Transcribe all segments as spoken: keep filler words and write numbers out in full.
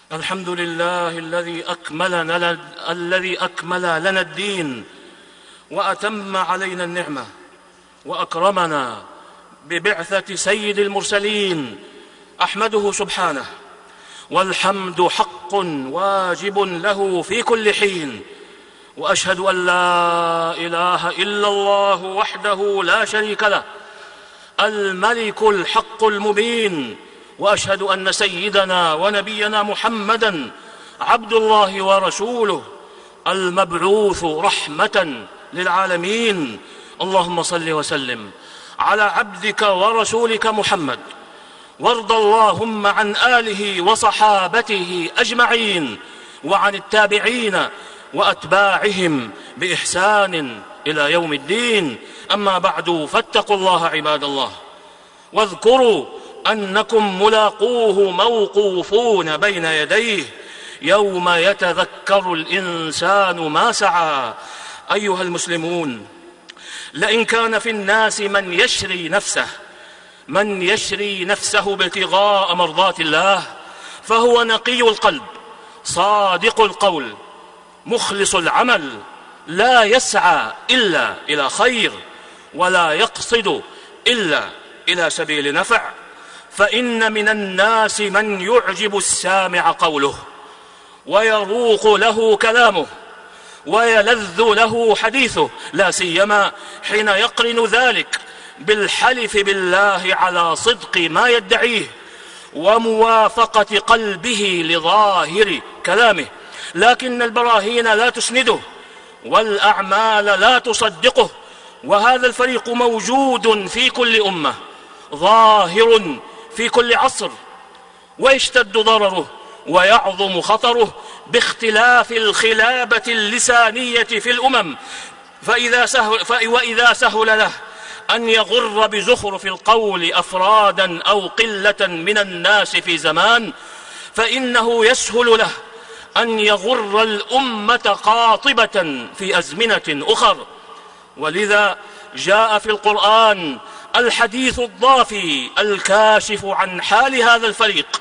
الحمد لله الذي أكمل لنا, الذي أكمل لنا الدين وأتم علينا النعمة وأكرمنا ببعثة سيد المرسلين. أحمده سبحانه، والحمد حق واجب له في كل حين، وأشهد أن لا إله إلا الله وحده لا شريك له الملك الحق المبين، وأشهد أن سيدنا ونبينا محمدًا عبد الله ورسوله المبعوث رحمة للعالمين. اللهم صل وسلم على عبدك ورسولك محمد، وارض اللهم عن آله وصحابته أجمعين، وعن التابعين وأتباعهم بإحسان إلى يوم الدين. أما بعد، فاتقوا الله عباد الله، واذكروا أنكم ملاقوه موقوفون بين يديه يوم يتذكر الإنسان ما سعى. أيها المسلمون، لئن كان في الناس من يشري نفسه من يشري نفسه ابتغاء مرضات الله، فهو نقي القلب صادق القول مخلص العمل، لا يسعى إلا إلى خير، ولا يقصد إلا إلى سبيل نفع. فإن من الناس من يعجب السامع قوله، ويروق له كلامه، ويلذ له حديثه، لا سيما حين يقرن ذلك بالحلف بالله على صدق ما يدعيه وموافقة قلبه لظاهر كلامه، لكن البراهين لا تسنده والأعمال لا تصدقه. وهذا الفريق موجود في كل أمة، ظاهر في كل عصر، ويشتد ضرره ويعظم خطره باختلاف الخلابة اللسانية في الأمم. فإذا سهل وإذا سهل له أن يغر بزخرف القول أفرادا أو قلة من الناس في زمان، فإنه يسهل له أن يغر الأمة قاطبة في أزمنة أخر. ولذا جاء في القرآن الحديث الضافي الكاشف عن حال هذا الفريق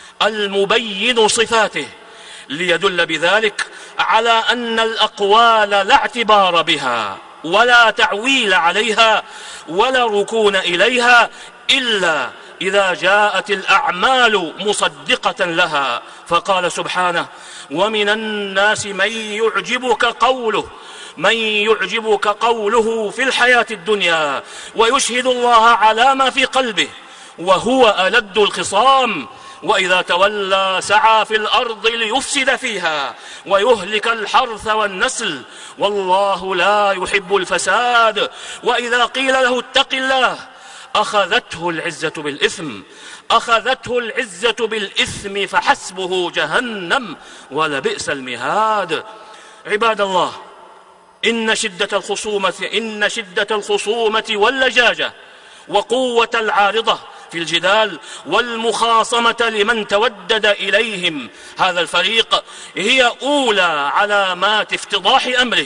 المبين صفاته، ليدل بذلك على أن الأقوال لا اعتبار بها ولا تعويل عليها ولا ركون إليها إلا إذا جاءت الأعمال مصدقة لها. فقال سبحانه: ومن الناس من يعجبك قوله من يعجبك قوله في الحياة الدنيا ويشهد الله على ما في قلبه وهو ألد الخصام، وإذا تولى سعى في الأرض ليفسد فيها ويهلك الحرث والنسل، والله لا يحب الفساد. وإذا قيل له اتق الله أخذته العزة بالإثم أخذته العزة بالإثم فحسبه جهنم ولبئس المهاد. عباد الله، إن شدة الخصومة إن شدة الخصومة واللجاجة وقوة العارضة في الجدال والمخاصمة لمن تودد إليهم هذا الفريق هي أولى علامات افتضاح أمره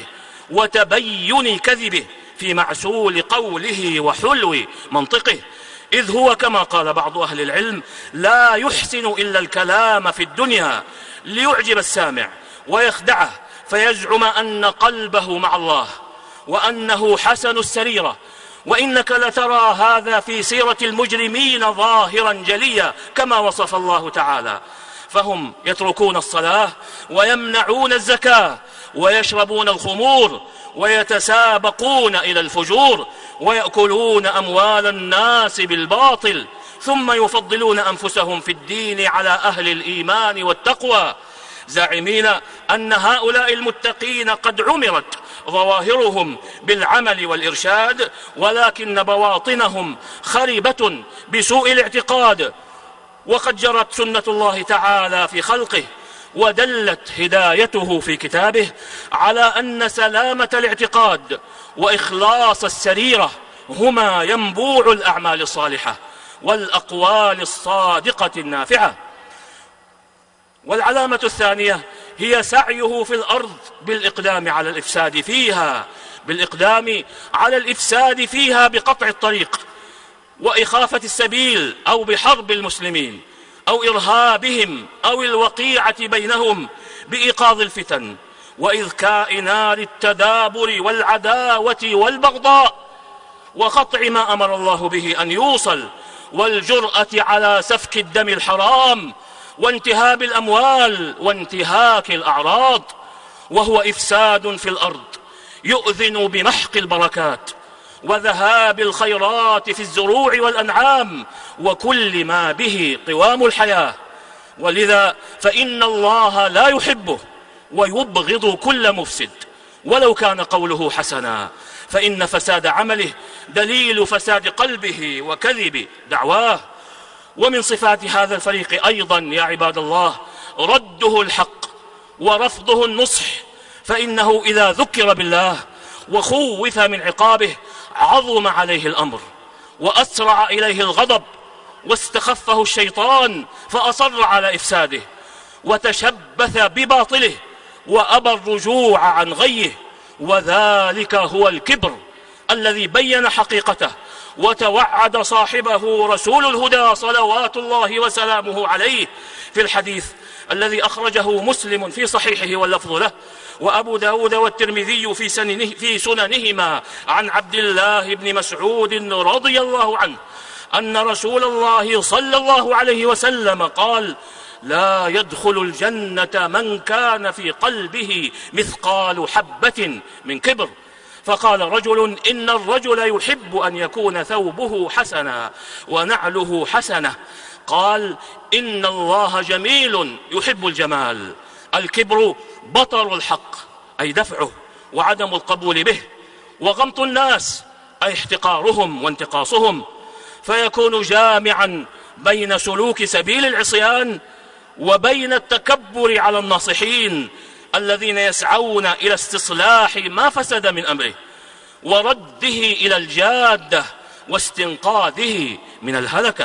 وتبين كذبه في معسول قوله وحلو منطقه، إذ هو كما قال بعض أهل العلم: لا يحسن إلا الكلام في الدنيا ليعجب السامع ويخدعه فيزعم أن قلبه مع الله وأنه حسن السريرة. وإنك لترى هذا في سيرة المجرمين ظاهرا جليا كما وصف الله تعالى، فهم يتركون الصلاة ويمنعون الزكاة ويشربون الخمور ويتسابقون إلى الفجور ويأكلون أموال الناس بالباطل، ثم يفضلون أنفسهم في الدين على أهل الإيمان والتقوى، زاعمين أن هؤلاء المتقين قد عمرت ظواهرهم بالعمل والإرشاد، ولكن بواطنهم خربة بسوء الاعتقاد. وقد جرت سنة الله تعالى في خلقه ودلت هدايته في كتابه على أن سلامة الاعتقاد وإخلاص السريرة هما ينبوع الأعمال الصالحة والأقوال الصادقة النافعة. والعلامة الثانية هي سعيه في الأرض بالإقدام على الإفساد فيها بالإقدام على الإفساد فيها بقطع الطريق وإخافة السبيل أو بحرب المسلمين. أو إرهابهم أو الوقيعة بينهم بإيقاظ الفتن وإذكاء نار التدابر والعداوة والبغضاء وقطع ما أمر الله به أن يوصل، والجرأة على سفك الدم الحرام وانتهاب الأموال وانتهاك الأعراض، وهو إفساد في الأرض يؤذن بمحق البركات وذهاب الخيرات في الزروع والأنعام وكل ما به قوام الحياة. ولذا فإن الله لا يحبه ويبغض كل مفسد ولو كان قوله حسنا، فإن فساد عمله دليل فساد قلبه وكذب دعواه. ومن صفات هذا الفريق أيضا يا عباد الله رده الحق ورفضه النصح، فإنه إذا ذكر بالله وخوف من عقابه عظم عليه الأمر وأسرع إليه الغضب واستخفه الشيطان فأصر على إفساده وتشبث بباطله وأبى الرجوع عن غيه، وذلك هو الكبر الذي بين حقيقته وتوعد صاحبه رسول الهدى صلوات الله وسلامه عليه في الحديث الذي أخرجه مسلم في صحيحه واللفظ له وأبو داود والترمذي في, سننه في سننهما عن عبد الله بن مسعود رضي الله عنه أن رسول الله صلى الله عليه وسلم قال: لا يدخل الجنة من كان في قلبه مثقال حبة من كبر. فقال رجل: إن الرجل يحب أن يكون ثوبه حسنا ونعله حسنة. قال: إن الله جميل يحب الجمال. الكبر بطر الحق أي دفعه وعدم القبول به، وغمط الناس أي احتقارهم وانتقاصهم، فيكون جامعا بين سلوك سبيل العصيان وبين التكبر على الناصحين الذين يسعون إلى استصلاح ما فسد من أمره ورده إلى الجادة واستنقاذه من الهلكة.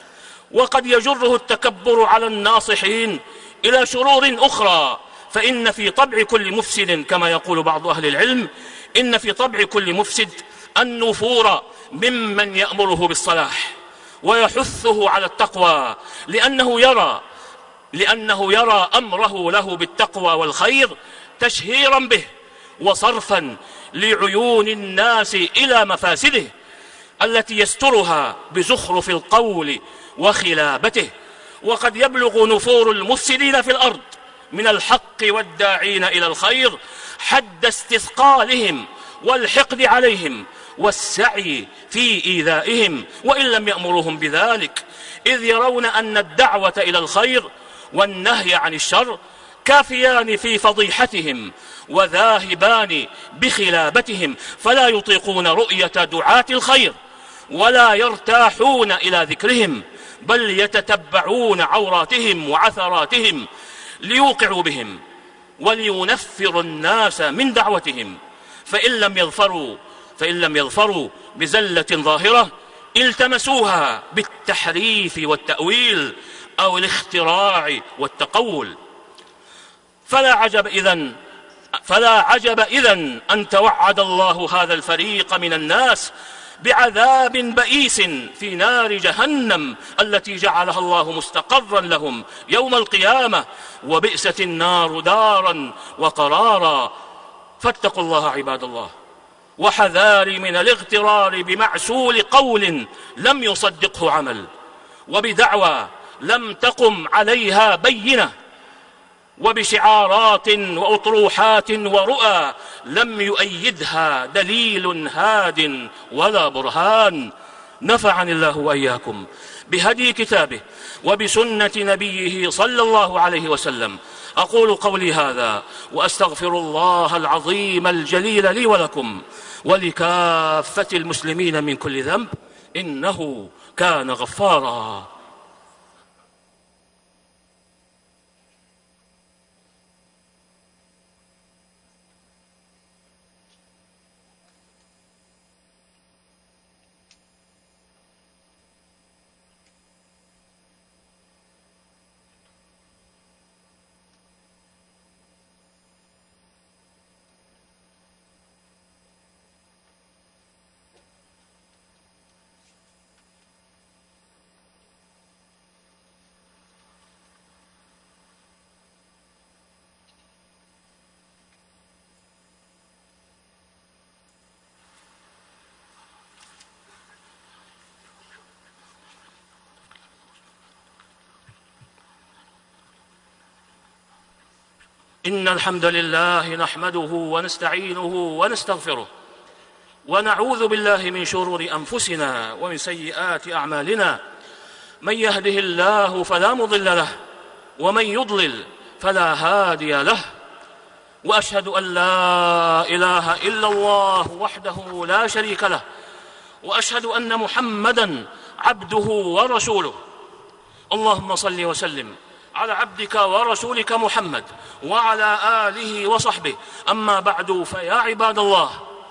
وقد يجره التكبر على الناصحين إلى شرور أخرى، فإن في طبع كل مفسد كما يقول بعض أهل العلم إن في طبع كل مفسد النفور ممن يأمره بالصلاح ويحثه على التقوى، لأنه يرى لأنه يرى أمره له بالتقوى والخير تشهيرا به وصرفا لعيون الناس إلى مفاسده التي يسترها بزخرف القول وخلابته. وقد يبلغ نفور المفسدين في الأرض من الحق والداعين إلى الخير حد استثقالهم والحقد عليهم والسعي في إيذائهم وإن لم يأمرهم بذلك، إذ يرون أن الدعوة إلى الخير والنهي عن الشر كافيان في فضيحتهم وذاهبان بخلابتهم، فلا يطيقون رؤية دعاة الخير ولا يرتاحون إلى ذكرهم، بل يتتبعون عوراتهم وعثراتهم ليوقعوا بهم ولينفروا الناس من دعوتهم. فإن لم يظفروا فإن لم يظفروا بزلة ظاهرة التمسوها بالتحريف والتأويل أو الاختراع والتقول. فلا عجب إذن فلا عجب إذن أن توعد الله هذا الفريق من الناس بعذاب بئيس في نار جهنم التي جعلها الله مستقرا لهم يوم القيامة، وبئست النار دارا وقرارا. فاتقوا الله عباد الله، وحذاري من الاغترار بمعسول قول لم يصدقه عمل، وبدعوى لم تقم عليها بينة، وبشعارات وأطروحات ورؤى لم يؤيدها دليل هاد ولا برهان. نفعني الله وإياكم بهدي كتابه وبسنة نبيه صلى الله عليه وسلم. أقول قولي هذا وأستغفر الله العظيم الجليل لي ولكم ولكافة المسلمين من كل ذنب، إنه كان غفارا. إن الحمد لله نحمده ونستعينه ونستغفره ونعوذ بالله من شرور أنفسنا ومن سيئات أعمالنا. من يهده الله فلا مضل له ومن يضلل فلا هادي له. وأشهد أن لا إله إلا الله وحده لا شريك له، وأشهد أن محمدًا عبده ورسوله. اللهم صل وسلم على عبدك ورسولك محمد وعلى آله وصحبه. أما بعد، فيا عباد الله،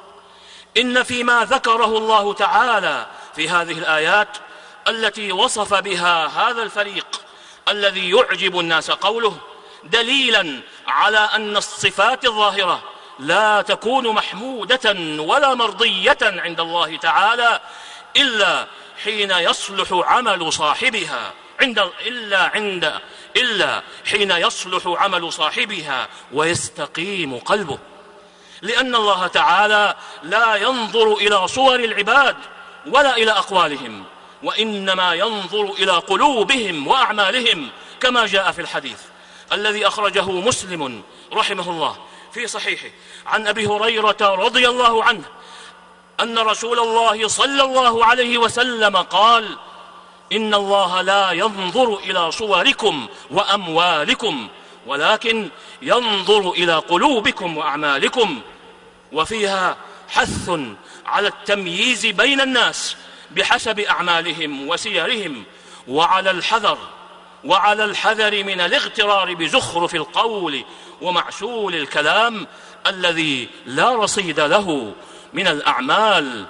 إن فيما ذكره الله تعالى في هذه الآيات التي وصف بها هذا الفريق الذي يعجب الناس قوله دليلا على أن الصفات الظاهرة لا تكون محمودة ولا مرضية عند الله تعالى إلا حين يصلح عمل صاحبها عند إلا عند إلا حين يصلح عمل صاحبها ويستقيم قلبه، لأن الله تعالى لا ينظر إلى صور العباد ولا إلى أقوالهم، وإنما ينظر إلى قلوبهم وأعمالهم، كما جاء في الحديث الذي أخرجه مسلم رحمه الله في صحيحه عن أبي هريرة رضي الله عنه أن رسول الله صلى الله عليه وسلم قال: إن الله لا ينظر إلى صوركم وأموالكم ولكن ينظر إلى قلوبكم وأعمالكم. وفيها حث على التمييز بين الناس بحسب أعمالهم وسيرهم، وعلى الحذر وعلى الحذر من الاغترار بزخرف القول ومعسول الكلام الذي لا رصيد له من الأعمال.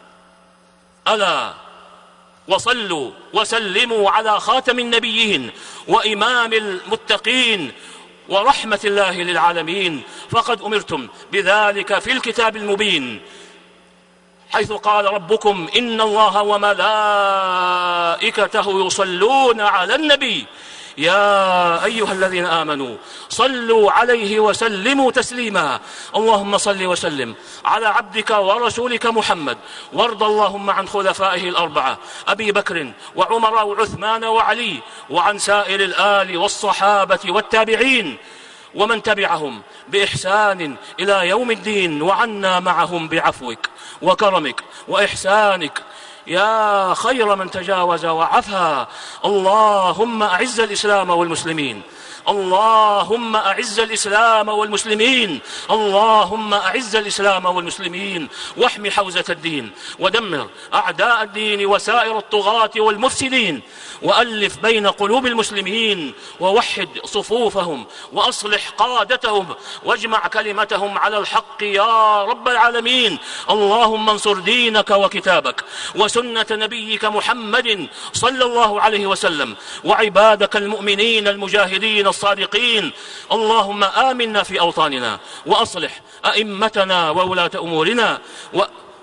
ألا وصلوا وسلموا على خاتم النبيين وإمام المتقين ورحمة الله للعالمين، فقد أمرتم بذلك في الكتاب المبين، حيث قال ربكم: إن الله وملائكته يصلون على النبي يا أيها الذين آمنوا صلوا عليه وسلموا تسليما. اللهم صل وسلم على عبدك ورسولك محمد، وارض اللهم عن خلفائه الأربعة أبي بكر وعمر وعثمان وعلي، وعن سائر الآل والصحابة والتابعين ومن تبعهم بإحسان إلى يوم الدين، وعنا معهم بعفوك وكرمك وإحسانك يا خير من تجاوز وعفا. اللهم أعز الإسلام والمسلمين، اللهم أعز الإسلام والمسلمين، اللهم أعز الإسلام والمسلمين، واحم حوزة الدين، ودمر أعداء الدين وسائر الطغاة والمفسدين، وألف بين قلوب المسلمين، ووحد صفوفهم، وأصلح قادتهم، واجمع كلمتهم على الحق يا رب العالمين. اللهم انصر دينك وكتابك وسنة نبيك محمد صلى الله عليه وسلم، وعبادك المؤمنين المجاهدين الصادقين. اللهم آمنا في أوطاننا، وأصلح أئمتنا وولاة أمورنا، و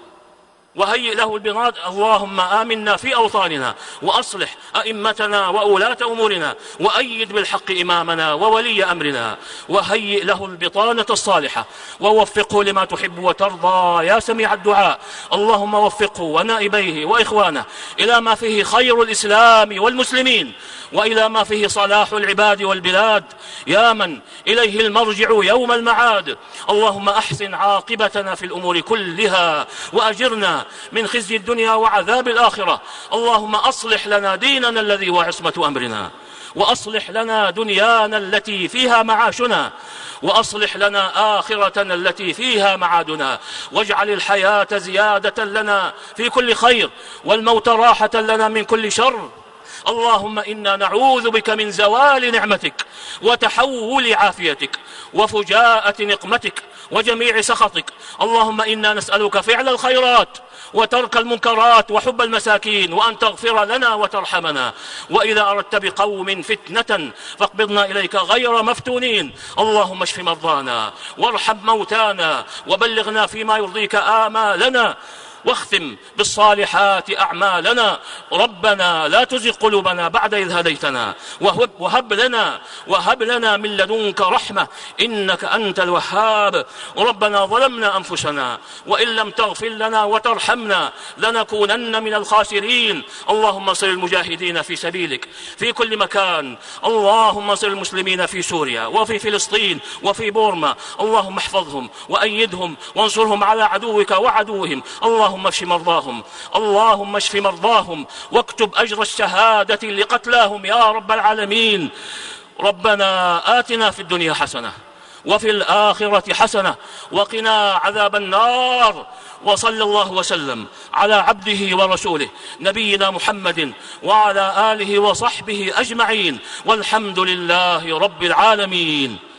وهيئ له البناد. اللهم آمنا في أوطاننا، وأصلح أئمتنا وولاة أمورنا، وأيد بالحق إمامنا وولي أمرنا، وهيئ له البطانة الصالحة، ووفقه لما تحب وترضى يا سميع الدعاء. اللهم وفقه ونائبيه وإخوانه إلى ما فيه خير الإسلام والمسلمين، وإلى ما فيه صلاح العباد والبلاد، يا من إليه المرجع يوم المعاد. اللهم أحسن عاقبتنا في الأمور كلها، وأجرنا من خزي الدنيا وعذاب الآخرة. اللهم أصلح لنا ديننا الذي هو عصمة أمرنا، وأصلح لنا دنيانا التي فيها معاشنا، وأصلح لنا آخرتنا التي فيها معادنا، واجعل الحياة زيادة لنا في كل خير، والموت راحة لنا من كل شر. اللهم إنا نعوذ بك من زوال نعمتك، وتحول عافيتك، وفجاءة نقمتك، وجميع سخطك. اللهم إنا نسألك فعل الخيرات وترك المنكرات وحب المساكين، وأن تغفر لنا وترحمنا. وإذا أردت بقوم فتنة فاقبضنا إليك غير مفتونين. اللهم اشف مرضانا وارحم موتانا، وبلغنا فيما يرضيك آمالنا، واختم بالصالحات أعمالنا. ربنا لا تزغ قلوبنا بعد إذ هديتنا وهب, وهب لنا وهب لنا من لدنك رحمة إنك أنت الوهاب. ربنا ظلمنا أنفسنا وإن لم تغفر لنا وترحمنا لنكونن من الخاسرين. اللهم انصر المجاهدين في سبيلك في كل مكان. اللهم انصر المسلمين في سوريا وفي فلسطين وفي بورما. اللهم احفظهم وأيدهم وانصرهم على عدوك وعدوهم. اللهم اشف مرضاهم اللهم اشف مرضاهم واكتب أجر الشهادة لقتلاهم يا رب العالمين. ربنا آتنا في الدنيا حسنة وفي الآخرة حسنة وقنا عذاب النار. وصلى الله وسلم على عبده ورسوله نبينا محمد وعلى آله وصحبه أجمعين والحمد لله رب العالمين.